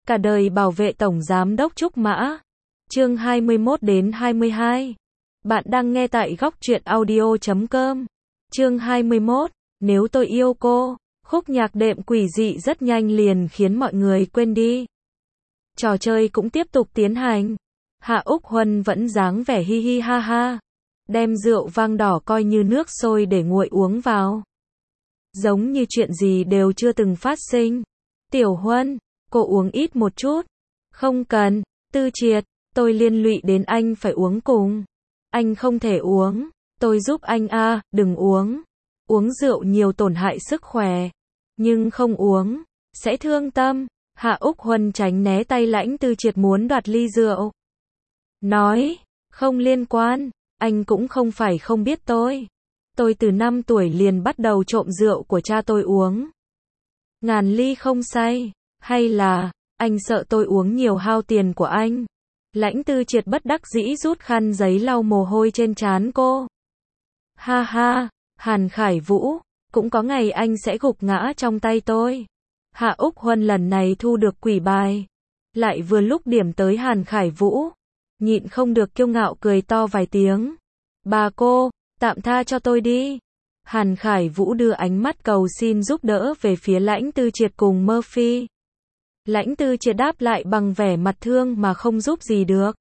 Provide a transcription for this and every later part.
Cả đời bảo vệ Tổng Giám đốc Trúc Mã. Chương 21 đến 22. Bạn đang nghe tại góc truyện audio.com. Chương 21. Nếu tôi yêu cô. Khúc nhạc đệm quỷ dị rất nhanh liền khiến mọi người quên đi. Trò chơi cũng tiếp tục tiến hành. Hạ Úc Huân vẫn dáng vẻ hi hi ha ha. Đem rượu vang đỏ coi như nước sôi để nguội uống vào. Giống như chuyện gì đều chưa từng phát sinh. Tiểu Huân, cô uống ít một chút. Không cần, Tư Triệt, tôi liên lụy đến anh phải uống cùng. Anh không thể uống, tôi giúp anh a, đừng uống. Uống rượu nhiều tổn hại sức khỏe. Nhưng không uống, sẽ thương tâm. Hạ Úc Huân tránh né tay Lãnh Tư Triệt muốn đoạt ly rượu. Nói, không liên quan, anh cũng không phải không biết tôi. Tôi từ 5 tuổi liền bắt đầu trộm rượu của cha tôi uống. Ngàn ly không say, hay là, anh sợ tôi uống nhiều hao tiền của anh. Lãnh Tư Triệt bất đắc dĩ rút khăn giấy lau mồ hôi trên trán cô. Ha ha, Hàn Khải Vũ, cũng có ngày anh sẽ gục ngã trong tay tôi. Hạ Úc Huân lần này thu được quỷ bài. Lại vừa lúc điểm tới Hàn Khải Vũ. Nhịn không được kiêu ngạo cười to vài tiếng. Bà cô, tạm tha cho tôi đi. Hàn Khải Vũ đưa ánh mắt cầu xin giúp đỡ về phía Lãnh Tư Triệt cùng Murphy. Lãnh Tư Triệt đáp lại bằng vẻ mặt thương mà không giúp gì được.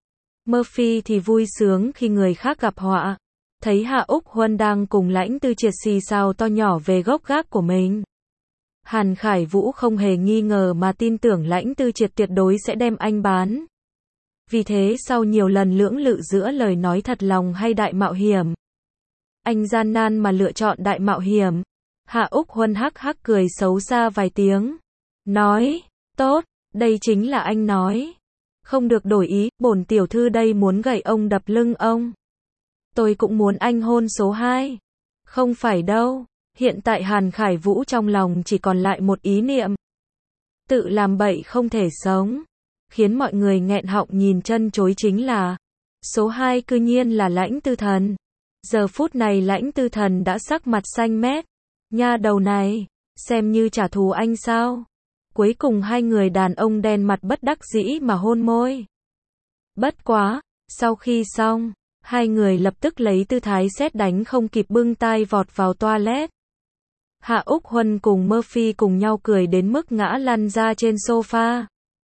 Murphy thì vui sướng khi người khác gặp họa. Thấy Hạ Úc Huân đang cùng Lãnh Tư Triệt xì xào to nhỏ về gốc gác của mình. Hàn Khải Vũ không hề nghi ngờ mà tin tưởng Lãnh Tư Triệt tuyệt đối sẽ đem anh bán. Vì thế sau nhiều lần lưỡng lự giữa lời nói thật lòng hay đại mạo hiểm, anh gian nan mà lựa chọn đại mạo hiểm. Hạ Úc Huân hắc hắc cười xấu xa vài tiếng. Nói, tốt, đây chính là anh nói. Không được đổi ý, bổn tiểu thư đây muốn gậy ông đập lưng ông. Tôi cũng muốn anh hôn số 2. Không phải đâu, hiện tại Hàn Khải Vũ trong lòng chỉ còn lại một ý niệm. Tự làm bậy không thể sống. Khiến mọi người nghẹn họng nhìn chân chối chính là số 2 cư nhiên là Lãnh Tư Thần. Giờ phút này Lãnh Tư Thần đã sắc mặt xanh mét. Nha đầu này, xem như trả thù anh sao? Cuối cùng hai người đàn ông đen mặt bất đắc dĩ mà hôn môi. Bất quá, sau khi xong, hai người lập tức lấy tư thái sét đánh không kịp bưng tai vọt vào toilet. Hạ Úc Huân cùng Murphy cùng nhau cười đến mức ngã lăn ra trên sofa.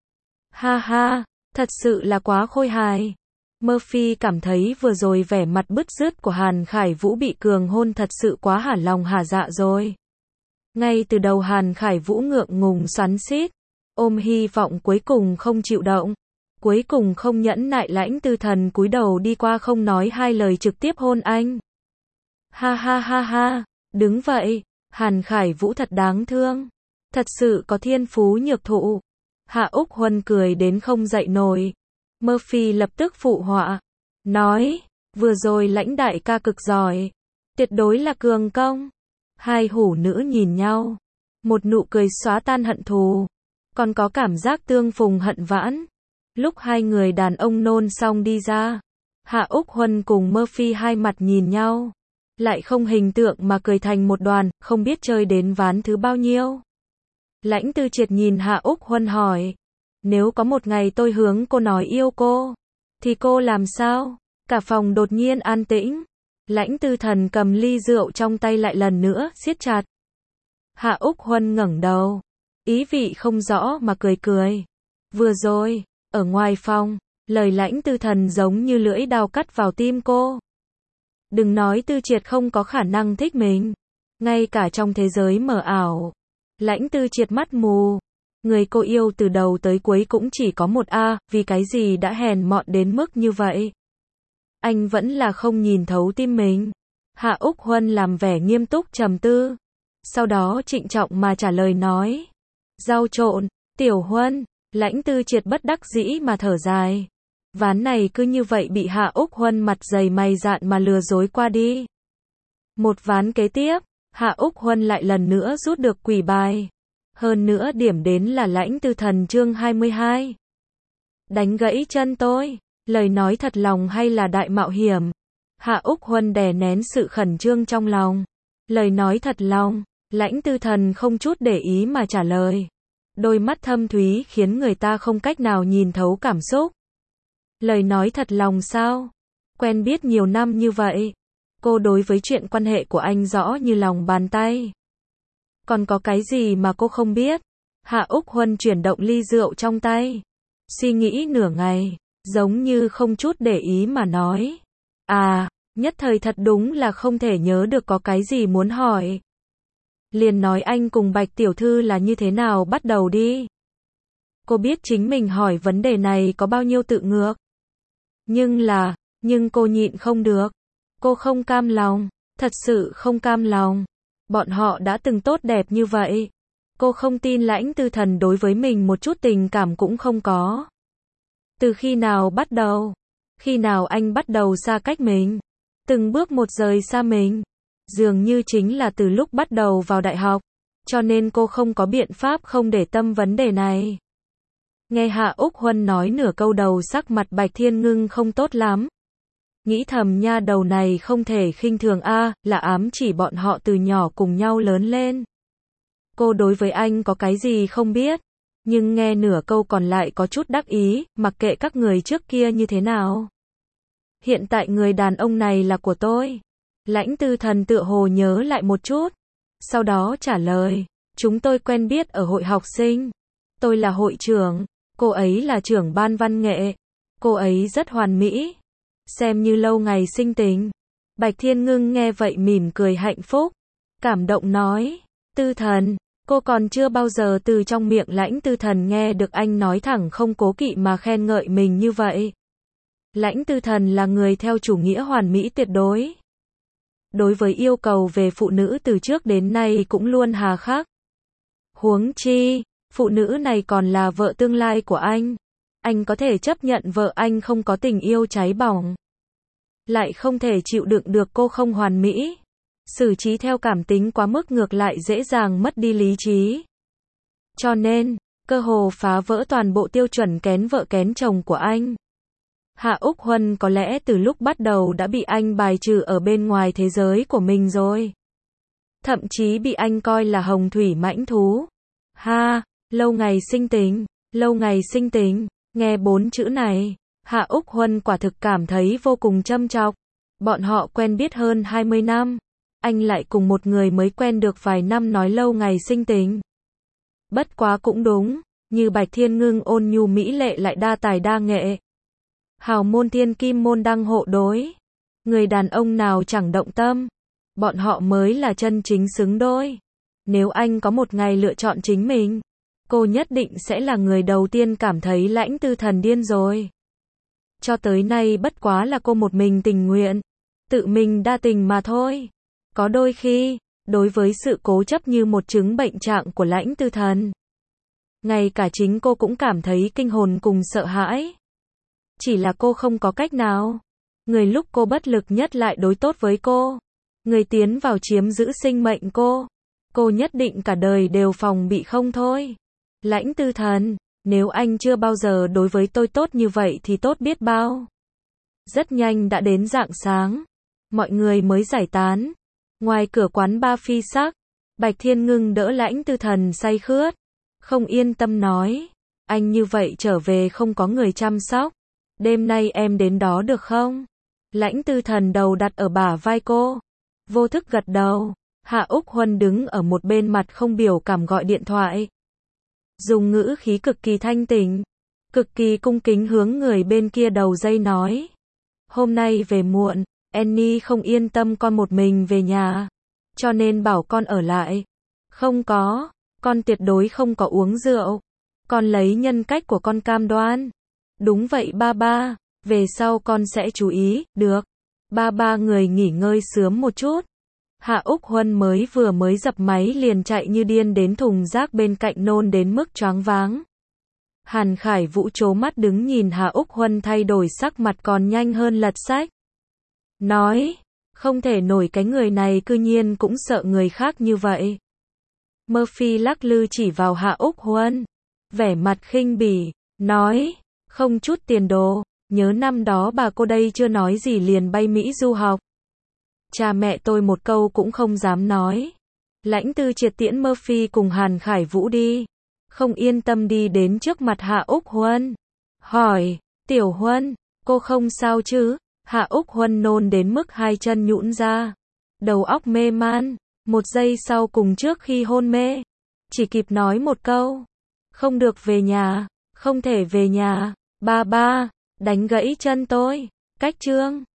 Ha ha, thật sự là quá khôi hài. Murphy cảm thấy vừa rồi vẻ mặt bứt rứt của Hàn Khải Vũ bị cường hôn thật sự quá hả lòng hả dạ rồi. Ngay từ đầu Hàn Khải Vũ ngượng ngùng xoắn xít, ôm hy vọng cuối cùng không chịu động. Cuối cùng không nhẫn nại Lãnh Tư Thần cúi đầu đi qua không nói hai lời trực tiếp hôn anh. Ha ha ha ha, đứng vậy, Hàn Khải Vũ thật đáng thương. Thật sự có thiên phú nhược thụ. Hạ Úc Huân cười đến không dậy nổi. Murphy lập tức phụ họa. Nói, vừa rồi Lãnh đại ca cực giỏi. Tuyệt đối là cường công. Hai hủ nữ nhìn nhau. Một nụ cười xóa tan hận thù. Còn có cảm giác tương phùng hận vãn. Lúc hai người đàn ông nôn xong đi ra. Hạ Úc Huân cùng Murphy hai mặt nhìn nhau. Lại không hình tượng mà cười thành một đoàn, không biết chơi đến ván thứ bao nhiêu. Lãnh Tư Triệt nhìn Hạ Úc Huân hỏi. Nếu có một ngày tôi hướng cô nói yêu cô, thì cô làm sao? Cả phòng đột nhiên an tĩnh. Lãnh Tư Thần cầm ly rượu trong tay lại lần nữa siết chặt. Hạ Úc Huân ngẩng đầu. Ý vị không rõ mà cười cười. Vừa rồi, ở ngoài phòng, lời Lãnh Tư Thần giống như lưỡi dao cắt vào tim cô. Đừng nói Tư Triệt không có khả năng thích mình. Ngay cả trong thế giới mờ ảo, Lãnh Tư Triệt mắt mù. Người cô yêu từ đầu tới cuối cũng chỉ có một vì cái gì đã hèn mọn đến mức như vậy? Anh vẫn là không nhìn thấu tim mình. Hạ Úc Huân làm vẻ nghiêm túc trầm tư. Sau đó trịnh trọng mà trả lời nói. Rau trộn, Tiểu Huân, Lãnh Tư Triệt bất đắc dĩ mà thở dài. Ván này cứ như vậy bị Hạ Úc Huân mặt dày mày dạn mà lừa dối qua đi. Một ván kế tiếp, Hạ Úc Huân lại lần nữa rút được quỷ bài. Hơn nữa điểm đến là Lãnh Tư Thần chương 22. Đánh gãy chân tôi, lời nói thật lòng hay là đại mạo hiểm? Hạ Úc Huân đè nén sự khẩn trương trong lòng. Lời nói thật lòng, Lãnh Tư Thần không chút để ý mà trả lời. Đôi mắt thâm thúy khiến người ta không cách nào nhìn thấu cảm xúc. Lời nói thật lòng sao? Quen biết nhiều năm như vậy, cô đối với chuyện quan hệ của anh rõ như lòng bàn tay. Còn có cái gì mà cô không biết? Hạ Úc Huân chuyển động ly rượu trong tay. Suy nghĩ nửa ngày, giống như không chút để ý mà nói. À, nhất thời thật đúng là không thể nhớ được có cái gì muốn hỏi. Liền nói anh cùng Bạch tiểu thư là như thế nào bắt đầu đi. Cô biết chính mình hỏi vấn đề này có bao nhiêu tự ngược. Nhưng cô nhịn không được. Cô không cam lòng, thật sự không cam lòng. Bọn họ đã từng tốt đẹp như vậy. Cô không tin Lãnh Tư Thần đối với mình một chút tình cảm cũng không có. Từ khi nào bắt đầu? Khi nào anh bắt đầu xa cách mình? Từng bước một rời xa mình. Dường như chính là từ lúc bắt đầu vào đại học. Cho nên cô không có biện pháp không để tâm vấn đề này. Nghe Hạ Úc Huân nói nửa câu đầu, sắc mặt Bạch Thiên Ngưng không tốt lắm. Nghĩ thầm nha đầu này không thể khinh thường a, là ám chỉ bọn họ từ nhỏ cùng nhau lớn lên. Cô đối với anh có cái gì không biết, nhưng nghe nửa câu còn lại có chút đắc ý, mặc kệ các người trước kia như thế nào. Hiện tại người đàn ông này là của tôi. Lãnh Tư Thần tựa hồ nhớ lại một chút, sau đó trả lời, chúng tôi quen biết ở hội học sinh. Tôi là hội trưởng, cô ấy là trưởng ban văn nghệ. Cô ấy rất hoàn mỹ, xem như lâu ngày sinh tình. Bạch Thiên Ngưng nghe vậy mỉm cười hạnh phúc, cảm động nói, Tư Thần, cô còn chưa bao giờ từ trong miệng Lãnh Tư Thần nghe được anh nói thẳng không cố kỵ mà khen ngợi mình như vậy. Lãnh Tư Thần là người theo chủ nghĩa hoàn mỹ tuyệt đối. Đối với yêu cầu về phụ nữ từ trước đến nay cũng luôn hà khắc. Huống chi, phụ nữ này còn là vợ tương lai của anh. Anh có thể chấp nhận vợ anh không có tình yêu cháy bỏng, lại không thể chịu đựng được cô không hoàn mỹ. Xử trí theo cảm tính quá mức ngược lại dễ dàng mất đi lý trí. Cho nên, cơ hồ phá vỡ toàn bộ tiêu chuẩn kén vợ kén chồng của anh. Hạ Úc Huân có lẽ từ lúc bắt đầu đã bị anh bài trừ ở bên ngoài thế giới của mình rồi. Thậm chí bị anh coi là hồng thủy mãnh thú. Ha, lâu ngày sinh tình, lâu ngày sinh tình. Nghe 4 chữ này, Hạ Úc Huân quả thực cảm thấy vô cùng châm chọc. Bọn họ quen biết hơn 20 năm. Anh lại cùng một người mới quen được vài năm nói lâu ngày sinh tình. Bất quá cũng đúng, như Bạch Thiên Ngưng ôn nhu mỹ lệ lại đa tài đa nghệ. Hào môn thiên kim môn đăng hộ đối. Người đàn ông nào chẳng động tâm. Bọn họ mới là chân chính xứng đôi. Nếu anh có một ngày lựa chọn chính mình, cô nhất định sẽ là người đầu tiên cảm thấy Lãnh Tư Thần điên rồi. Cho tới nay bất quá là cô một mình tình nguyện, tự mình đa tình mà thôi. Có đôi khi, đối với sự cố chấp như một chứng bệnh trạng của Lãnh Tư Thần, ngay cả chính cô cũng cảm thấy kinh hồn cùng sợ hãi. Chỉ là cô không có cách nào. Người lúc cô bất lực nhất lại đối tốt với cô. Người tiến vào chiếm giữ sinh mệnh cô nhất định cả đời đều phòng bị không thôi. Lãnh Tư Thần, nếu anh chưa bao giờ đối với tôi tốt như vậy thì tốt biết bao. Rất nhanh đã đến rạng sáng. Mọi người mới giải tán. Ngoài cửa quán bar phi sắc, Bạch Thiên Ngưng đỡ Lãnh Tư Thần say khướt. Không yên tâm nói, anh như vậy trở về không có người chăm sóc. Đêm nay em đến đó được không? Lãnh Tư Thần đầu đặt ở bả vai cô. Vô thức gật đầu. Hạ Úc Huân đứng ở một bên mặt không biểu cảm gọi điện thoại. Dùng ngữ khí cực kỳ thanh tịnh, cực kỳ cung kính hướng người bên kia đầu dây nói. Hôm nay về muộn, Annie không yên tâm con một mình về nhà, cho nên bảo con ở lại. Không có, con tuyệt đối không có uống rượu. Con lấy nhân cách của con cam đoan. Đúng vậy ba ba, về sau con sẽ chú ý, được. Ba ba người nghỉ ngơi sớm một chút. Hạ Úc Huân mới dập máy liền chạy như điên đến thùng rác bên cạnh nôn đến mức choáng váng. Hàn Khải Vũ trố mắt đứng nhìn Hạ Úc Huân thay đổi sắc mặt còn nhanh hơn lật sách. Nói, không thể nổi cái người này cư nhiên cũng sợ người khác như vậy. Murphy lắc lư chỉ vào Hạ Úc Huân, vẻ mặt khinh bỉ, nói, không chút tiền đồ, nhớ năm đó bà cô đây chưa nói gì liền bay Mỹ du học. Cha mẹ tôi một câu cũng không dám nói. Lãnh Tư Triệt tiễn Murphy cùng Hàn Khải Vũ đi. không yên tâm đi đến trước mặt Hạ Úc Huân. Hỏi, Tiểu Huân, cô không sao chứ? Hạ Úc Huân nôn đến mức hai chân nhũn ra. Đầu óc mê man, một giây sau cùng trước khi hôn mê. Chỉ kịp nói một câu. Không được về nhà, không thể về nhà. Ba ba, đánh gãy chân tôi. Cách chương